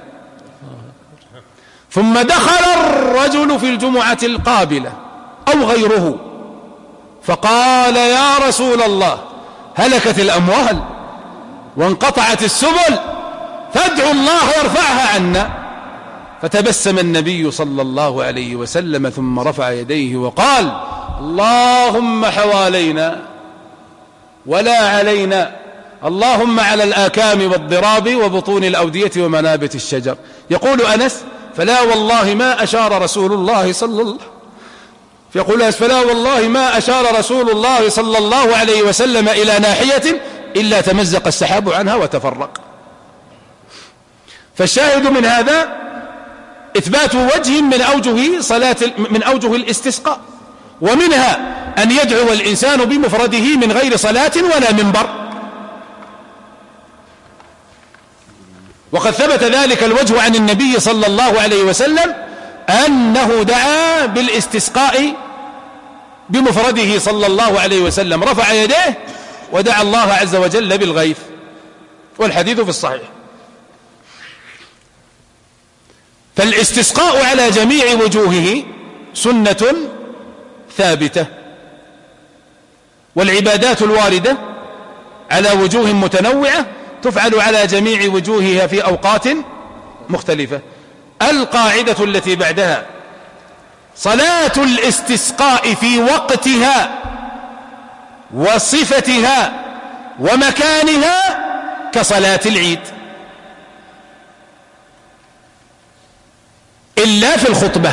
ثم دخل الرجل في الجمعة القابلة أو غيره فقال: يا رسول الله هلكت الأموال وانقطعت السبل فادعوا الله يرفعها عنا. فتبسم النبي صلى الله عليه وسلم ثم رفع يديه وقال: اللهم حوالينا ولا علينا، اللهم على الآكام والضراب وبطون الأودية ومنابت الشجر. يقول أنس: فلا والله ما أشار رسول الله رسول الله صلى الله عليه وسلم إلى ناحية إلا تمزق السحاب عنها وتفرق. فالشاهد من هذا إثبات وجه من أوجه الاستسقاء، ومنها أن يدعو الإنسان بمفرده من غير صلاة ولا منبر. وقد ثبت ذلك الوجه عن النبي صلى الله عليه وسلم أنه دعا بالاستسقاء بمفرده صلى الله عليه وسلم، رفع يديه ودعا الله عز وجل بالغيث، والحديث في الصحيح. فالاستسقاء على جميع وجوهه سنة ثابتة، والعبادات الواردة على وجوه متنوعة تفعل على جميع وجوهها في أوقات مختلفة. القاعدة التي بعدها: صلاة الاستسقاء في وقتها وصفتها ومكانها كصلاة العيد، إلا في الخطبة.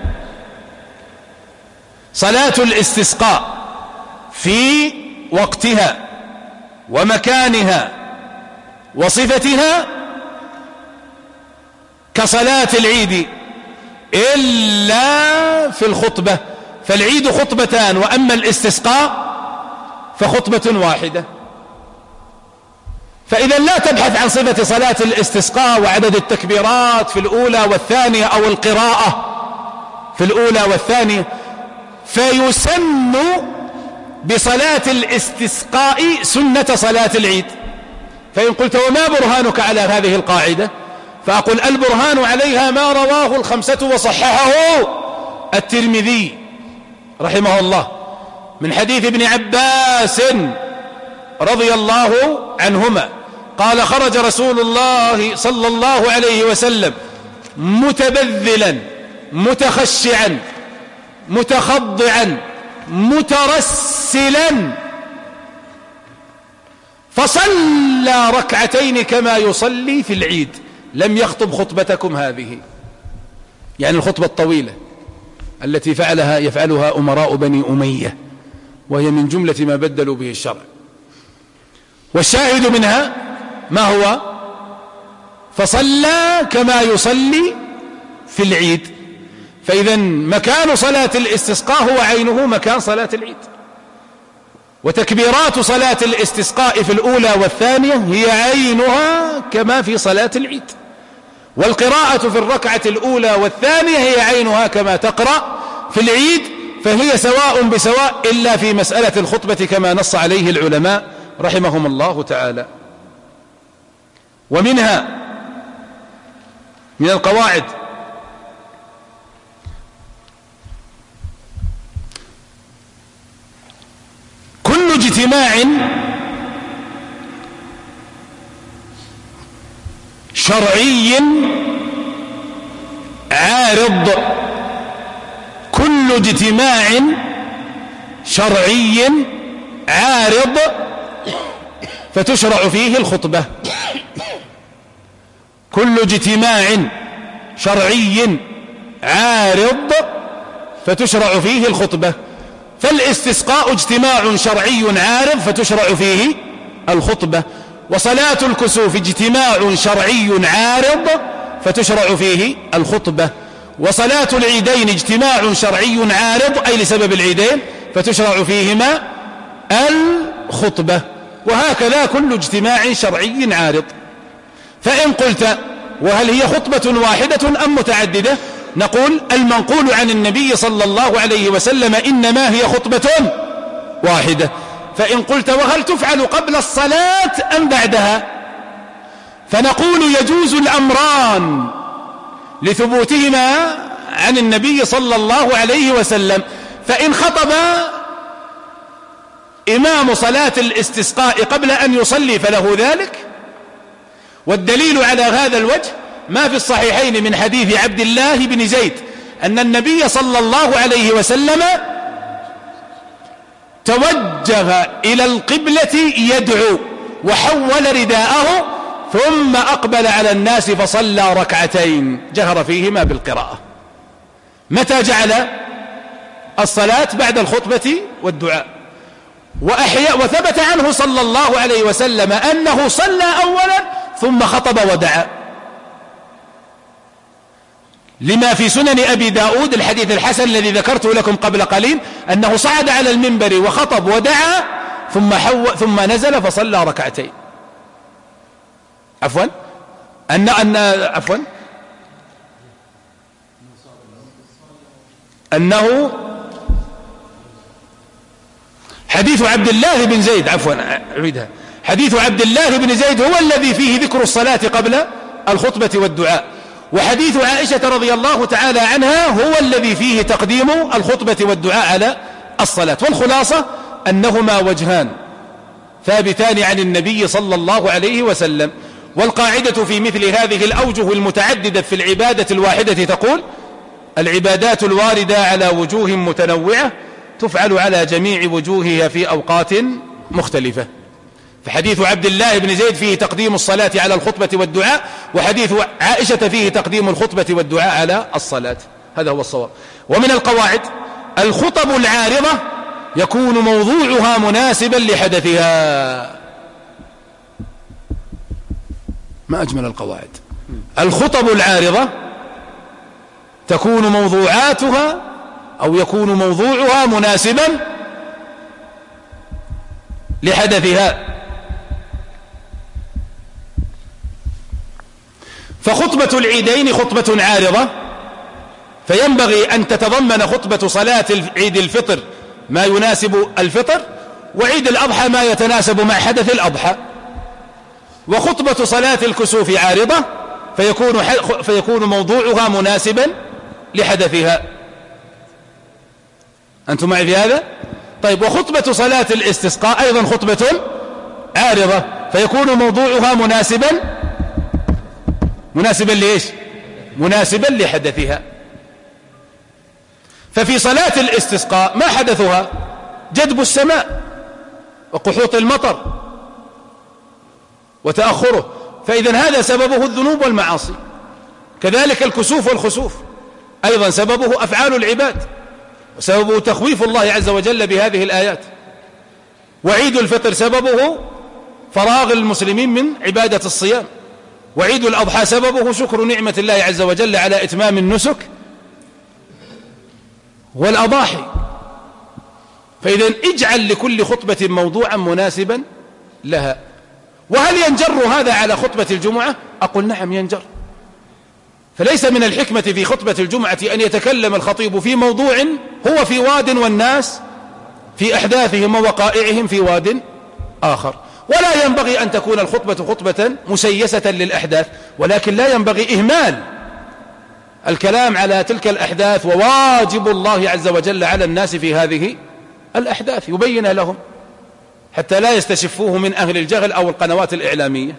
صلاة الاستسقاء في وقتها ومكانها وصفتها كصلاة العيد إلا في الخطبة، فالعيد خطبتان، وأما الاستسقاء فخطبة واحدة. فإذا لا تبحث عن صفة صلاة الاستسقاء وعدد التكبيرات في الأولى والثانية أو القراءة في الأولى والثانية، فيسن بصلاة الاستسقاء سنة صلاة العيد. فإن قلت وما برهانك على هذه القاعدة؟ فأقول البرهان عليها ما رواه الخمسة وصححه الترمذي رحمه الله من حديث ابن عباس رضي الله عنهما قال: خرج رسول الله صلى الله عليه وسلم متبذلا متخشعا متخضعا مترسلا، فصلى ركعتين كما يصلي في العيد. لم يخطب خطبتكم هذه، يعني الخطبة الطويلة التي يفعلها أمراء بني أمية، وهي من جملة ما بدلوا به الشرع. والشاهد منها ما هو؟ فصلى كما يصلي في العيد. فإذا مكان صلاة الاستسقاء هو عينه مكان صلاة العيد، وتكبيرات صلاة الاستسقاء في الأولى والثانية هي عينها كما في صلاة العيد، والقراءة في الركعة الأولى والثانية هي عينها كما تقرأ في العيد، فهي سواء بسواء إلا في مسألة الخطبة كما نص عليه العلماء رحمهم الله تعالى. ومنها من القواعد كل اجتماع شرعي عارض، كل اجتماع شرعي عارض فتشرع فيه الخطبة. كل اجتماع شرعي عارض فتشرع فيه الخطبة. فالاستسقاء اجتماع شرعي عارض فتشرع فيه الخطبة، وصلاة الكسوف اجتماع شرعي عارض فتشرع فيه الخطبة، وصلاة العيدين اجتماع شرعي عارض أي لسبب العيدين فتشرع فيهما الخطبة، وهكذا كل اجتماع شرعي عارض. فإن قلت وهل هي خطبة واحدة أم متعددة؟ نقول المنقول عن النبي صلى الله عليه وسلم إنما هي خطبة واحدة. فإن قلت وهل تفعل قبل الصلاة أم بعدها؟ فنقول يجوز الأمران لثبوتهما عن النبي صلى الله عليه وسلم. فإن خطب إمام صلاة الاستسقاء قبل أن يصلي فله ذلك، والدليل على هذا الوجه ما في الصحيحين من حديث عبد الله بن زيد أن النبي صلى الله عليه وسلم توجه إلى القبلة يدعو وحول رداءه ثم أقبل على الناس فصلى ركعتين جهر فيهما بالقراءة. متى جعل الصلاة؟ بعد الخطبة والدعاء. وثبت عنه صلى الله عليه وسلم أنه صلى أولا ثم خطب ودعا، لما في سنن أبي داود الحديث الحسن الذي ذكرته لكم قبل قليل أنه صعد على المنبر وخطب ودعا ثم نزل فصلى ركعتين. عفوا أنه حديث عبد الله بن زيد، أعيدها، حديث عبد الله بن زيد هو الذي فيه ذكر الصلاة قبل الخطبة والدعاء. وحديث عائشة رضي الله تعالى عنها هو الذي فيه تقديم الخطبة والدعاء على الصلاة. والخلاصة أنهما وجهان ثابتان عن النبي صلى الله عليه وسلم. والقاعدة في مثل هذه الأوجه المتعددة في العبادة الواحدة تقول: العبادات الواردة على وجوه متنوعة تفعل على جميع وجوهها في أوقات مختلفة. فحديث عبد الله بن زيد فيه تقديم الصلاة على الخطبة والدعاء، وحديث عائشة فيه تقديم الخطبة والدعاء على الصلاة. هذا هو الصواب. ومن القواعد: الخطب العارضة يكون موضوعها مناسبا لحدثها. ما أجمل القواعد. الخطب العارضة تكون موضوعاتها أو يكون موضوعها مناسبا لحدثها. فخطبة العيدين خطبة عارضة، فينبغي أن تتضمن خطبة صلاة عيد الفطر ما يناسب الفطر، وعيد الأضحى ما يتناسب مع حدث الأضحى. وخطبة صلاة الكسوف عارضة، فيكون موضوعها مناسبا لحدثها. أنتم معي في هذا؟ طيب. وخطبة صلاة الاستسقاء أيضا خطبة عارضة، فيكون موضوعها مناسبا لإيش؟ مناسبا لحدثها. ففي صلاة الاستسقاء ما حدثها؟ جدب السماء وقحوط المطر وتأخره، فإذا هذا سببه الذنوب والمعاصي. كذلك الكسوف والخسوف أيضا سببه أفعال العباد، وسببه تخويف الله عز وجل بهذه الآيات. وعيد الفطر سببه فراغ المسلمين من عبادة الصيام، وعيد الأضحى سببه شكر نعمة الله عز وجل على إتمام النسك والأضاحي. فإذا اجعل لكل خطبة موضوعا مناسبا لها. وهل ينجر هذا على خطبة الجمعة؟ أقول نعم ينجر. فليس من الحكمة في خطبة الجمعة أن يتكلم الخطيب في موضوع هو في واد والناس في أحداثهم ووقائعهم في واد آخر. ولا ينبغي أن تكون الخطبة خطبة مسيسة للأحداث، ولكن لا ينبغي إهمال الكلام على تلك الأحداث، وواجب الله عز وجل على الناس في هذه الأحداث يبين لهم حتى لا يستشفوه من أهل الجهل أو القنوات الإعلامية.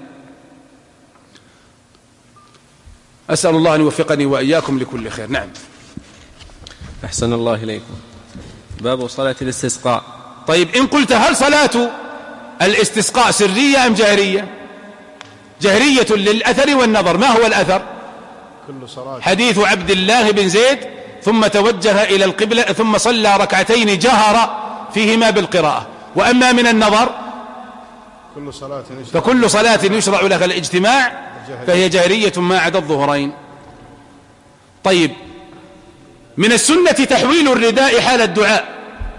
أسأل الله أن يوفقني وإياكم لكل خير. نعم. أحسن الله إليكم. باب صلاة الاستسقاء. طيب، إن قلت هل صلاة الاستسقاء سرية أم جهرية؟ جهرية للأثر والنظر. ما هو الأثر؟ حديث عبد الله بن زيد: ثم توجه إلى القبلة ثم صلى ركعتين جهر فيهما بالقراءة. وأما من النظر فكل صلاة يشرع لها الاجتماع فهي جهرية ما عدا الظهرين. طيب، من السنة تحويل الرداء حال الدعاء،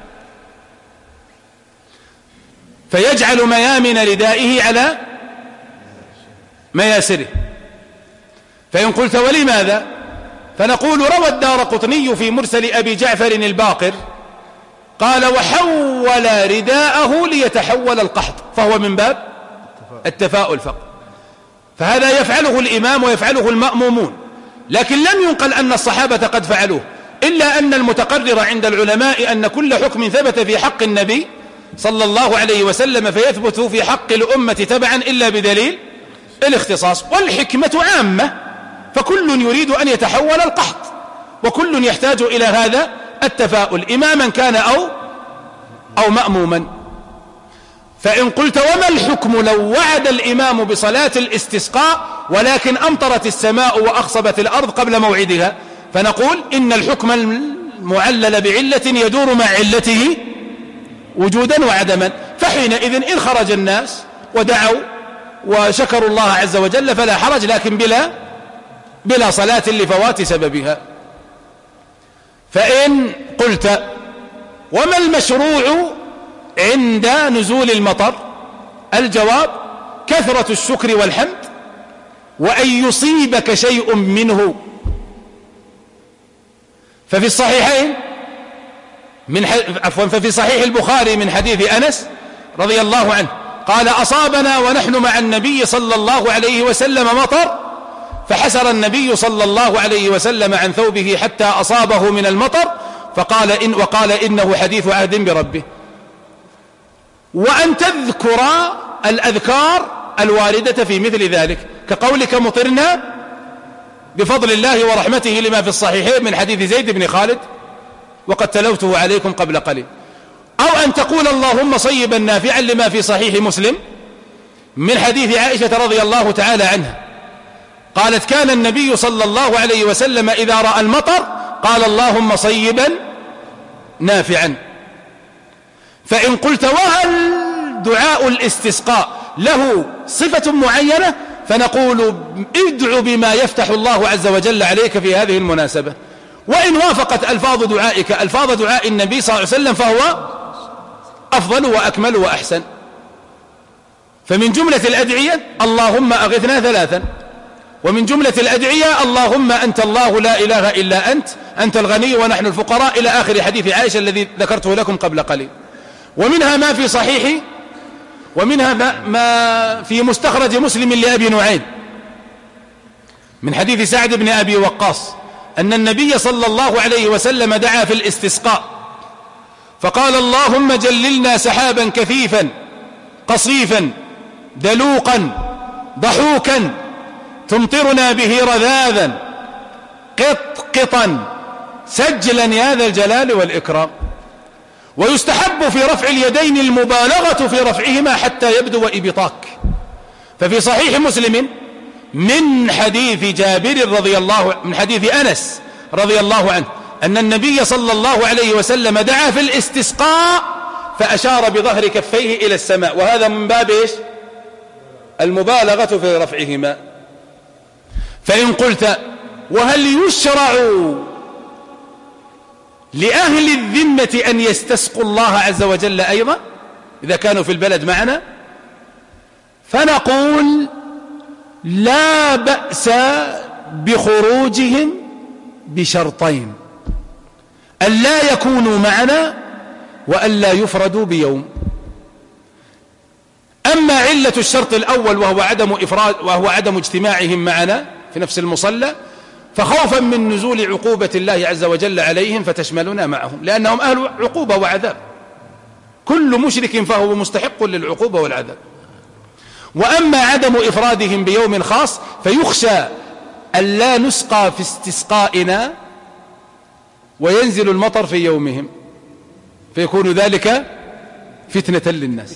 فيجعل ميامن ردائه على مياسره. فإن قلت ولماذا؟ فنقول: روى الدارقطني في مرسل أبي جعفر الباقر قال: وحول رداءه ليتحول القحط، فهو من باب التفاؤل فقط. فهذا يفعله الإمام ويفعله المأمومون، لكن لم ينقل أن الصحابة قد فعلوه، إلا أن المتقرر عند العلماء أن كل حكم ثبت في حق النبي صلى الله عليه وسلم فيثبت في حق الأمة تبعا إلا بدليل الاختصاص. والحكمة عامة، فكل يريد أن يتحول القحط، وكل يحتاج إلى هذا التفاؤل، إماما كان أو مأموما. فإن قلت وما الحكم لو وعد الإمام بصلاة الاستسقاء ولكن أمطرت السماء وأخصبت الأرض قبل موعدها؟ فنقول إن الحكم المعلل بعلة يدور مع علته وجودا وعدما. فحينئذ إن خرج الناس ودعوا وشكروا الله عز وجل فلا حرج، لكن بلا صلاة لفوات سببها. فإن قلت وما المشروع عند نزول المطر؟ الجواب: كثرة الشكر والحمد، وأن يصيبك شيء منه. ففي الصحيحين ففي صحيح البخاري من حديث أنس رضي الله عنه قال: أصابنا ونحن مع النبي صلى الله عليه وسلم مطر فحسر النبي صلى الله عليه وسلم عن ثوبه حتى أصابه من المطر وقال إنه حديث عهد بربه. وأن تذكر الأذكار الواردة في مثل ذلك، كقولك مطرنا بفضل الله ورحمته لما في الصحيحين من حديث زيد بن خالد وقد تلوته عليكم قبل قليل. أو أن تقول اللهم صيبا نافعا لما في صحيح مسلم من حديث عائشة رضي الله تعالى عنها قالت كان النبي صلى الله عليه وسلم إذا رأى المطر قال اللهم صيبا نافعا. فإن قلت وهل دعاء الاستسقاء له صفة معينة فنقول ادع بما يفتح الله عز وجل عليك في هذه المناسبة. وإن وافقت ألفاظ دعائك ألفاظ دعاء النبي صلى الله عليه وسلم فهو أفضل وأكمل وأحسن. فمن جملة الأدعية اللهم أغثنا 3، ومن جملة الأدعية اللهم أنت الله لا إله إلا أنت الغني ونحن الفقراء إلى آخر حديث عائشة الذي ذكرته لكم قبل قليل. ومنها ما في صحيح ومنها ما في مستخرج مسلم لأبي نعيم من حديث سعد بن أبي وقاص أن النبي صلى الله عليه وسلم دعا في الاستسقاء فقال اللهم جللنا سحابا كثيفا قصيفا دلوقا ضحوكا تمطرنا به رذاذا قطقطا سجلا يا ذا الجلال والإكرام. ويستحب في رفع اليدين المبالغة في رفعهما حتى يبدو إبطاك. ففي صحيح مسلم من حديث من حديث أنس رضي الله عنه أن النبي صلى الله عليه وسلم دعا في الاستسقاء فأشار بظهر كفيه إلى السماء، وهذا من باب إيش؟ المبالغة في رفعهما. فإن قلت وهل يشرع لأهل الذمة أن يستسقوا الله عز وجل أيضا إذا كانوا في البلد معنا؟ فنقول لا بأس بخروجهم بشرطين: أن لا يكونوا معنا وأن لا يفردوا بيوم. أما علة الشرط الأول وهو عدم اجتماعهم معنا في نفس المصلى فخوفا من نزول عقوبة الله عز وجل عليهم فتشملنا معهم، لأنهم أهل عقوبة وعذاب، كل مشرك فهو مستحق للعقوبة والعذاب. وأما عدم إفرادهم بيوم خاص فيخشى أن لا نسقى في استسقائنا وينزل المطر في يومهم فيكون ذلك فتنة للناس.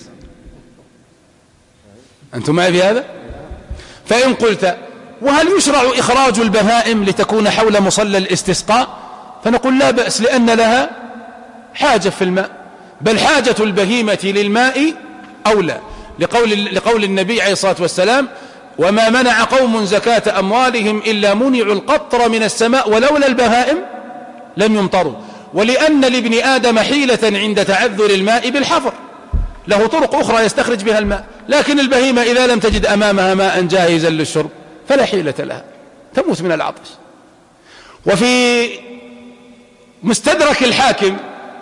أنتم معي في هذا؟ فإن قلت وهل يشرع إخراج البهائم لتكون حول مصلى الاستسقاء؟ فنقول لا بأس، لأن لها حاجة في الماء، بل حاجة البهيمة للماء أولى، لقول النبي عليه الصلاة والسلام: وما منع قوم زكاة أموالهم إلا منعوا القطر من السماء ولولا البهائم لم يمطروا. ولأن لابن آدم حيلة عند تعذر الماء بالحفر، له طرق أخرى يستخرج بها الماء، لكن البهيمة إذا لم تجد أمامها ماء جاهزا للشرب فلا حيلة لها، تموت من العطش. وفي مستدرك الحاكم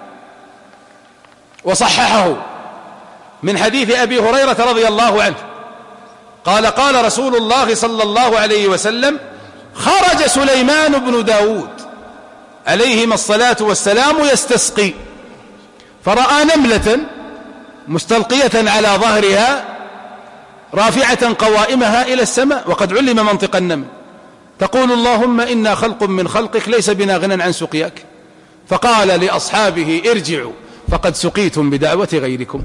وصححه من حديث أبي هريرة رضي الله عنه قال: قال رسول الله صلى الله عليه وسلم: خرج سليمان بن داود عليهما الصلاة والسلام يستسقي، فرأى نملة مستلقية على ظهرها رافعة قوائمها إلى السماء، وقد علم منطق النمل، تقول: اللهم إنا خلق من خلقك ليس بنا غنى عن سقياك. فقال لأصحابه: ارجعوا فقد سقيتم بدعوة غيركم.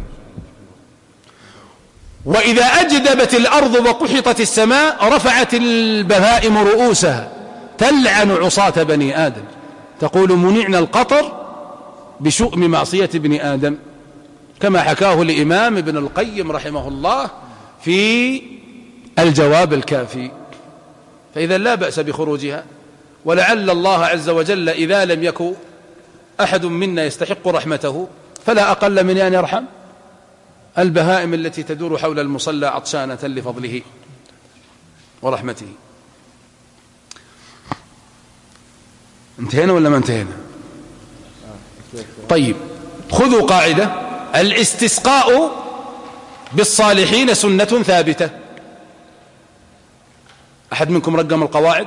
وإذا أجدبت الأرض وقحطت السماء رفعت البهائم رؤوسها تلعن عصاة بني آدم، تقول: منعنا القطر بشؤم معصية ابن آدم، كما حكاه الإمام ابن القيم رحمه الله في الجواب الكافي. فإذا لا بأس بخروجها، ولعل الله عز وجل إذا لم يكن أحد منا يستحق رحمته فلا أقل من أن يرحم البهائم التي تدور حول المصلى عطشانة لفضله ورحمته. انتهينا ولا ما انتهينا؟ طيب، خذوا قاعدة: الاستسقاء بالصالحين سنة ثابتة. أحد منكم رقم القواعد؟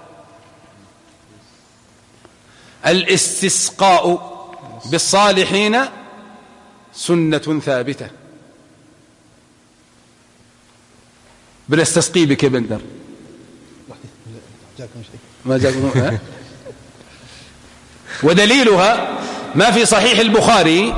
الاستسقاء بالصالحين سنة ثابتة. بنستسقي بك يا بندر. ما جاكم ودليلها ما في صحيح البخاري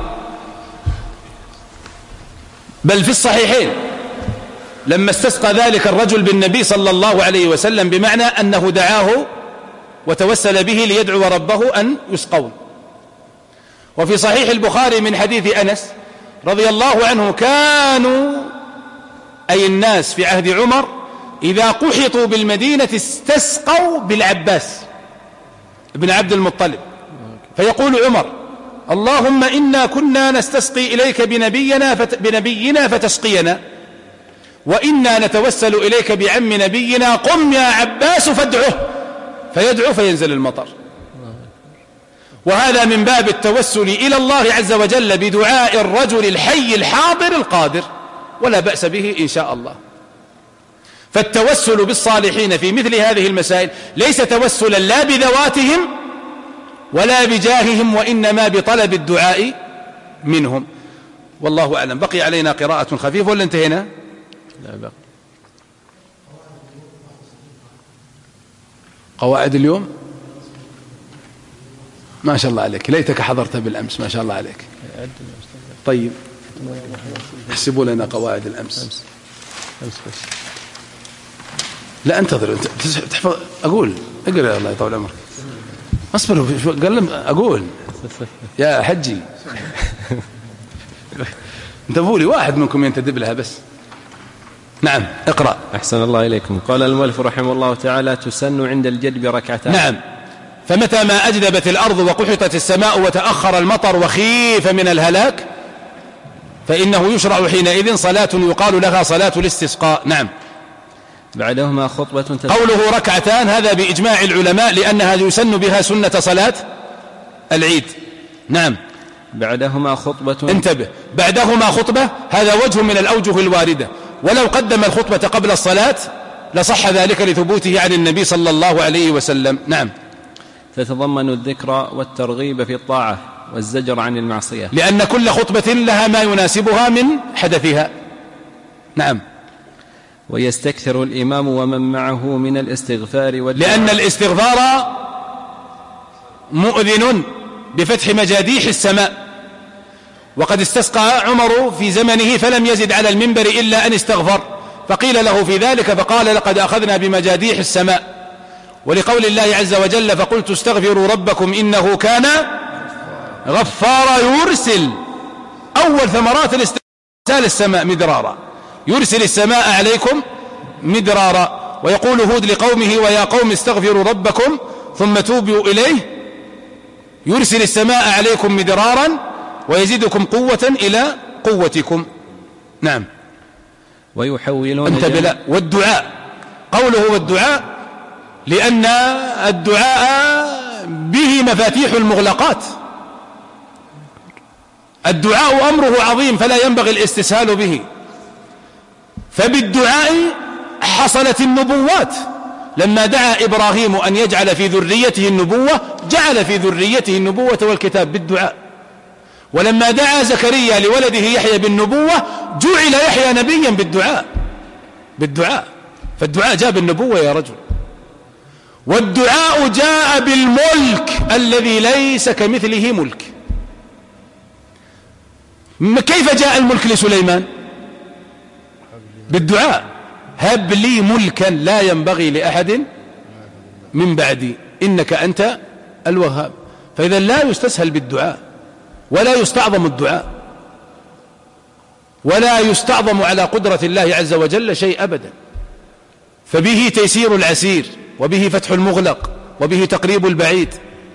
بل في الصحيحين لما استسقى ذلك الرجل بالنبي صلى الله عليه وسلم، بمعنى أنه دعاه وتوسل به ليدعو ربه أن يسقون. وفي صحيح البخاري من حديث أنس رضي الله عنه كانوا أي الناس في عهد عمر إذا قحطوا بالمدينة استسقوا بالعباس ابن عبد المطلب، فيقول عمر: اللهم إنا كنا نستسقي إليك بنبينا فتسقينا، وإنا نتوسل إليك بعم نبينا، قم يا عباس فادعه، فيدعو فينزل المطر. وهذا من باب التوسل إلى الله عز وجل بدعاء الرجل الحي الحاضر القادر، ولا بأس به إن شاء الله. فالتوسل بالصالحين في مثل هذه المسائل ليس توسلا لا بذواتهم ولا بجاههم، وإنما بطلب الدعاء منهم. والله أعلم. بقي علينا قراءة خفيفة ولا انتهينا؟ لا بقى. قواعد اليوم ما شاء الله عليك، ليتك حضرت بالأمس، ما شاء الله عليك. طيب احسبوا لنا قواعد الأمس. لا انتظر، انت تحفظ. أقول اقرأ الله يطول عمرك. اصبروا قال أقول يا حجي انتبهوا لي، واحد منكم ينتدب لها بس. نعم اقرأ. أحسن الله إليكم. قال المؤلف رحمه الله تعالى: تسن عند الجدب ركعتان. نعم. فمتى ما أجدبت الأرض وقحطت السماء وتأخر المطر وخيف من الهلاك فإنه يشرع حينئذ صلاة يقال لها صلاة الاستسقاء. نعم. بعدهما خطبة قوله ركعتان هذا بإجماع العلماء، لأنها يسن بها سنة صلاة العيد. نعم. بعدهما خطبة. انتبه، بعدهما خطبة هذا وجه من الأوجه الواردة، ولو قدم الخطبة قبل الصلاة لصح ذلك لثبوته عن النبي صلى الله عليه وسلم. نعم. تتضمن الذكر والترغيب في الطاعة والزجر عن المعصية، لأن كل خطبة لها ما يناسبها من حدثها. نعم. ويستكثر الإمام ومن معه من الاستغفار لأن الاستغفار مؤذن بفتح مجاديح السماء، وقد استسقى عمر في زمنه فلم يزد على المنبر إلا أن استغفر، فقيل له في ذلك فقال: لقد أخذنا بمجاديح السماء. ولقول الله عز وجل: فقلت استغفروا ربكم إنه كان غفارا يرسل. أول ثمرات الاسترسال السماء مدرارا، يرسل السماء عليكم مدرارا. ويقول هود لقومه: ويا قوم استغفروا ربكم ثم توبوا إليه يرسل السماء عليكم مدرارا ويزيدكم قوة إلى قوتكم. نعم. ويحولون والدعاء، قوله والدعاء لأن الدعاء به مفاتيح المغلقات. الدعاء أمره عظيم فلا ينبغي الاستسهال به، فبالدعاء حصلت النبوات. لما دعا إبراهيم أن يجعل في ذريته النبوة جعل في ذريته النبوة والكتاب بالدعاء. ولما دعا زكريا لولده يحيى بالنبوة جعل يحيى نبيا بالدعاء. فالدعاء جاء بالنبوة يا رجل. والدعاء جاء بالملك الذي ليس كمثله ملك. كيف جاء الملك لسليمان؟ بالدعاء: هب لي ملكا لا ينبغي لأحد من بعدي إنك أنت الوهاب. فإذا لا يستسهل بالدعاء، ولا يستعظم الدعاء، ولا يستعظم على قدرة الله عز وجل شيء أبدا. فبه تيسير العسير، وبه فتح المغلق، وبه تقريب البعيد.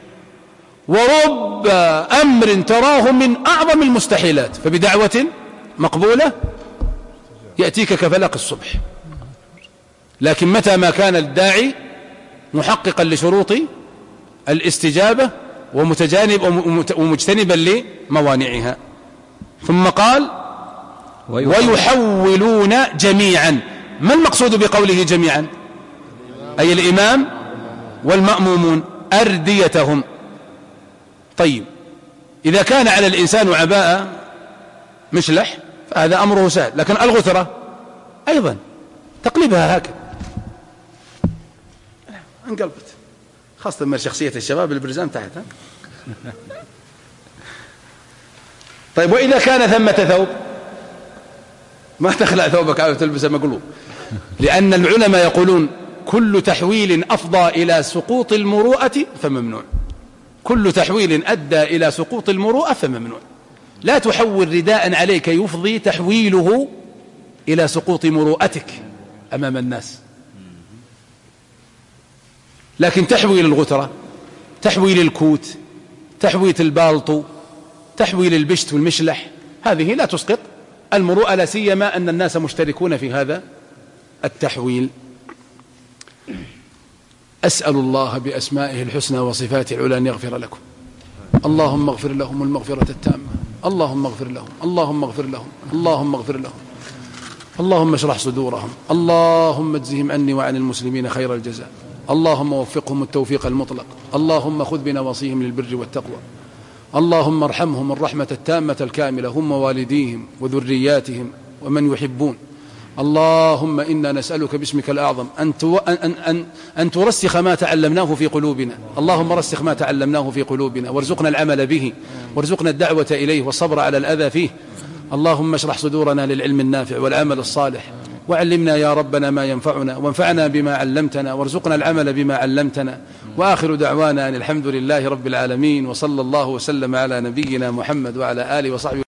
ورب أمر تراه من أعظم المستحيلات فبدعوة مقبولة يأتيك كفلق الصبح. لكن متى ما كان الداعي محققا لشروط الاستجابة ومجتنبا لموانعها. ثم قال: ويحولون جميعا. ما المقصود بقوله جميعا؟ أي الإمام والمأمومون أرديتهم. طيب إذا كان على الإنسان عباءة مشلح فهذا أمره سهل، لكن الغثرة أيضا تقلبها هكذا انقلبت، خاصة من شخصية الشباب البرزام تحت. طيب وإذا كان ثمة ثوب ما تخلع ثوبك عاوز تلبسه مقلوب، لأن العلماء يقولون كل تحويل أفضى إلى سقوط المروءة فممنوع، كل تحويل أدى إلى سقوط المروءة فممنوع. لا تحول رداء عليك يفضي تحويله إلى سقوط مروءتك أمام الناس، لكن تحويل الغترة، تحويل الكوت، تحويل البالطو، تحويل البشت والمشلح، هذه لا تسقط المروءة، لا سيما أن الناس مشتركون في هذا التحويل. أسأل الله بأسمائه الحسنى وصفاته العلى أن يغفر لكم. اللهم اغفر لهم المغفرة التامة، اللهم اغفر لهم، اللهم اغفر لهم، اللهم اغفر لهم، اللهم اشرح صدورهم، اللهم اجزهم عني وعن المسلمين خير الجزاء، اللهم وفقهم التوفيق المطلق، اللهم خذ بنواصيهم للبر والتقوى، اللهم ارحمهم الرحمة التامة الكاملة هم ووالديهم وذرياتهم ومن يحبون. اللهم إنا نسألك باسمك الأعظم أن ترسخ ما تعلمناه في قلوبنا، اللهم رسخ ما تعلمناه في قلوبنا وارزقنا العمل به، وارزقنا الدعوة إليه والصبر على الأذى فيه. اللهم اشرح صدورنا للعلم النافع والعمل الصالح، وعلمنا يا ربنا ما ينفعنا، وانفعنا بما علمتنا، وارزقنا العمل بما علمتنا. وآخر دعوانا أن الحمد لله رب العالمين، وصلى الله وسلم على نبينا محمد وعلى آله وصحبه